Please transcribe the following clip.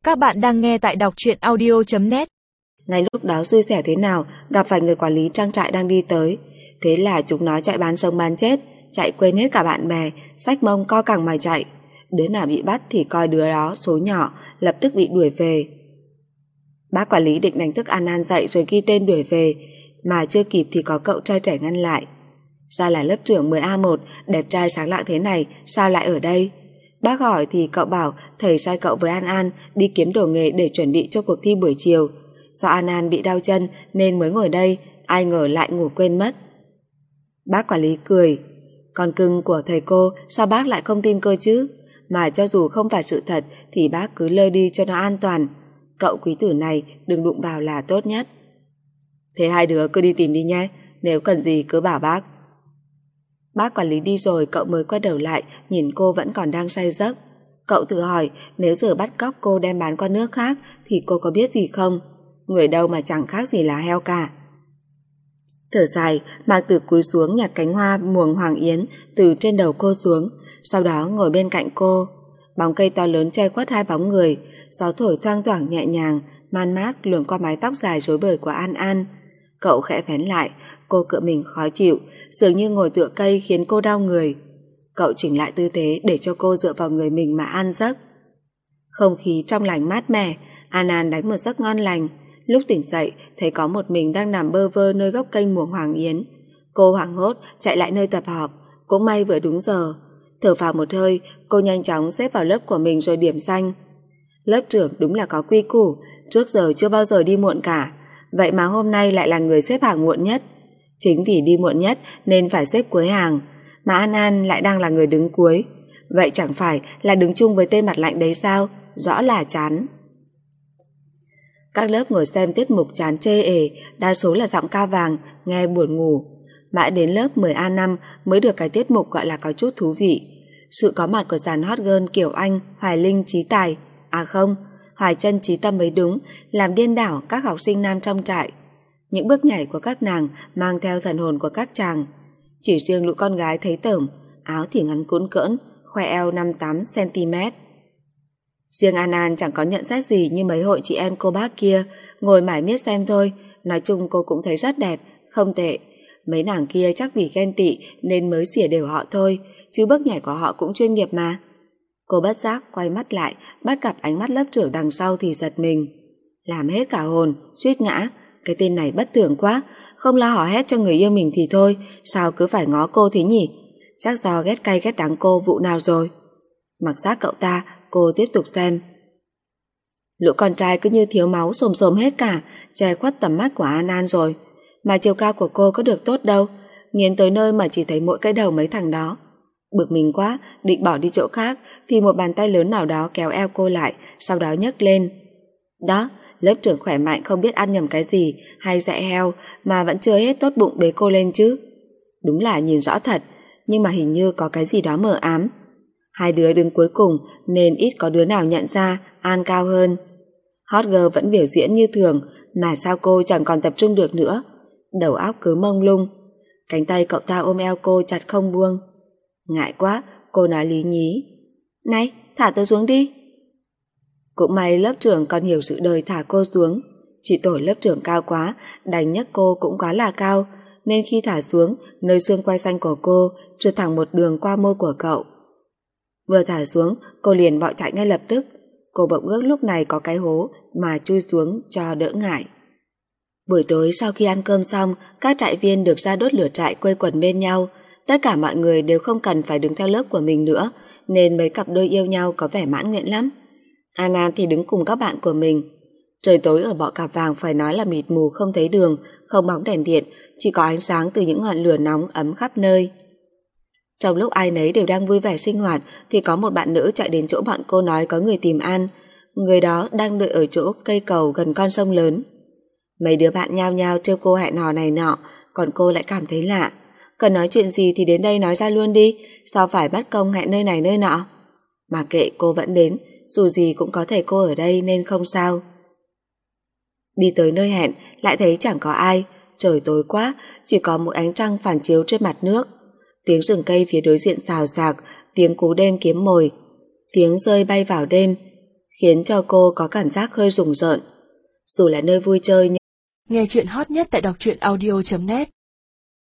Các bạn đang nghe tại đọc truyện audio.net. Ngay lúc đó xui xẻo thế nào gặp phải người quản lý trang trại đang đi tới. Thế là chúng nó chạy bán sống bán chết, chạy quên hết cả bạn bè, xách mông co cẳng mà chạy. Đứa nào bị bắt thì coi đứa đó số nhỏ, lập tức bị đuổi về. Bác quản lý định đánh thức An dậy rồi ghi tên đuổi về, mà chưa kịp thì có cậu trai trẻ ngăn lại. Sao là lớp trưởng 10A1 đẹp trai sáng lạng thế này, sao lại ở đây? Bác hỏi thì cậu bảo thầy sai cậu với An đi kiếm đồ nghề để chuẩn bị cho cuộc thi buổi chiều. Do An bị đau chân nên mới ngồi đây, ai ngờ lại ngủ quên mất. Bác quản lý cười. Con cưng của thầy cô sao bác lại không tin cơ chứ? Mà cho dù không phải sự thật thì bác cứ lơ đi cho nó an toàn. Cậu quý tử này đừng đụng vào là tốt nhất. Thế hai đứa cứ đi tìm đi nhé, nếu cần gì cứ bảo bác. Bác quản lý đi rồi cậu mới quay đầu lại nhìn cô vẫn còn đang say giấc. Cậu tự hỏi nếu giờ bắt cóc cô đem bán qua nước khác thì cô có biết gì không? Người đâu mà chẳng khác gì là heo cả. Thở dài, Mạc Tử cúi xuống nhặt cánh hoa muồng hoàng yến từ trên đầu cô xuống, sau đó ngồi bên cạnh cô. Bóng cây to lớn che khuất hai bóng người, gió thổi thoang thoảng nhẹ nhàng, man mát luồn qua mái tóc dài rối bời của An. Cậu khẽ vén lại, cô cựa mình khó chịu, dường như ngồi tựa cây khiến cô đau người. Cậu chỉnh lại tư thế để cho cô dựa vào người mình mà an giấc. Không khí trong lành mát mẻ, An đánh một giấc ngon lành. Lúc tỉnh dậy thấy có một mình đang nằm bơ vơ nơi gốc cây muồng hoàng yến. Cô hoảng hốt chạy lại nơi tập họp, cũng may vừa đúng giờ. Thở phào một hơi, cô nhanh chóng xếp vào lớp của mình rồi điểm danh. Lớp trưởng đúng là có quy củ, trước giờ chưa bao giờ đi muộn cả. Vậy mà hôm nay lại là người xếp hàng muộn nhất. Chính vì đi muộn nhất nên phải xếp cuối hàng, mà An lại đang là người đứng cuối. Vậy chẳng phải là đứng chung với tên mặt lạnh đấy sao? Rõ là chán. Các lớp ngồi xem tiết mục chán chê ề, đa số là giọng ca vàng, nghe buồn ngủ. Mãi đến lớp 10A5 mới được cái tiết mục gọi là có chút thú vị. Sự có mặt của dàn hot girl Kiều Anh, Hoài Linh, Chí Tài, à không, Hoài Trân, Chí Tâm mới đúng, làm điên đảo các học sinh nam trong trại. Những bước nhảy của các nàng mang theo thần hồn của các chàng. Chỉ riêng lũ con gái thấy tởm, áo thì ngắn cũn cỡn, khoe eo 5-8cm. Riêng An chẳng có nhận xét gì như mấy hội chị em cô bác kia, ngồi mải miết xem thôi. Nói chung cô cũng thấy rất đẹp, không tệ. Mấy nàng kia chắc vì ghen tị nên mới xỉa đều họ thôi, chứ bước nhảy của họ cũng chuyên nghiệp mà. Cô bất giác quay mắt lại, bắt gặp ánh mắt lớp trưởng đằng sau thì giật mình. Làm hết cả hồn, suýt ngã. Cái tên này bất thường quá, không lo hò hét cho người yêu mình thì thôi, sao cứ phải ngó cô thế nhỉ? Chắc do ghét cay ghét đắng cô vụ nào rồi. Mặc xác cậu ta, cô tiếp tục xem. Lũ con trai cứ như thiếu máu xồm xồm hết cả, che khuất tầm mắt của An rồi. Mà chiều cao của cô có được tốt đâu, nghiến tới nơi mà chỉ thấy mỗi cái đầu mấy thằng đó. Bực mình quá, định bỏ đi chỗ khác thì một bàn tay lớn nào đó kéo eo cô lại, sau đó nhấc lên. Đó, lớp trưởng khỏe mạnh không biết ăn nhầm cái gì hay dạy heo mà vẫn chưa hết tốt bụng bế cô lên chứ. Đúng là nhìn rõ thật, nhưng mà hình như có cái gì đó mờ ám. Hai đứa đứng cuối cùng nên ít có đứa nào nhận ra An cao hơn. Hot girl vẫn biểu diễn như thường, mà sao cô chẳng còn tập trung được nữa. Đầu óc cứ mông lung. Cánh tay cậu ta ôm eo cô chặt không buông. Ngại quá, cô nói lý nhí. Này, thả tôi xuống đi. Cũng may lớp trưởng còn hiểu sự đời thả cô xuống. Chỉ tội lớp trưởng cao quá, đánh nhấc cô cũng quá là cao, nên khi thả xuống, nơi xương quai xanh của cô trượt thẳng một đường qua môi của cậu. Vừa thả xuống, cô liền bỏ chạy ngay lập tức. Cô bỗng ước lúc này có cái hố mà chui xuống cho đỡ ngại. Buổi tối sau khi ăn cơm xong, các trại viên được ra đốt lửa trại quây quần bên nhau. Tất cả mọi người đều không cần phải đứng theo lớp của mình nữa, nên mấy cặp đôi yêu nhau có vẻ mãn nguyện lắm. An thì đứng cùng các bạn của mình. Trời tối ở Bọ Cạp Vàng phải nói là mịt mù không thấy đường, không bóng đèn điện, chỉ có ánh sáng từ những ngọn lửa nóng ấm khắp nơi. Trong lúc ai nấy đều đang vui vẻ sinh hoạt thì có một bạn nữ chạy đến chỗ bọn cô nói có người tìm An. Người đó đang đợi ở chỗ cây cầu gần con sông lớn. Mấy đứa bạn nhao nhao trêu cô hẹn hò này nọ, còn cô lại cảm thấy lạ. Cần nói chuyện gì thì đến đây nói ra luôn đi, sao phải bắt công hẹn nơi này nơi nọ. Mà kệ, cô vẫn đến, dù gì cũng có thầy cô ở đây nên không sao. Đi tới nơi hẹn lại thấy chẳng có ai, trời tối quá, chỉ có một ánh trăng phản chiếu trên mặt nước. Tiếng rừng cây phía đối diện xào xạc, tiếng cú đêm kiếm mồi, tiếng rơi bay vào đêm. khiến cho cô có cảm giác hơi rùng rợn. Dù là nơi vui chơi nhưng... Nghe chuyện hot nhất tại đọc truyện audio.net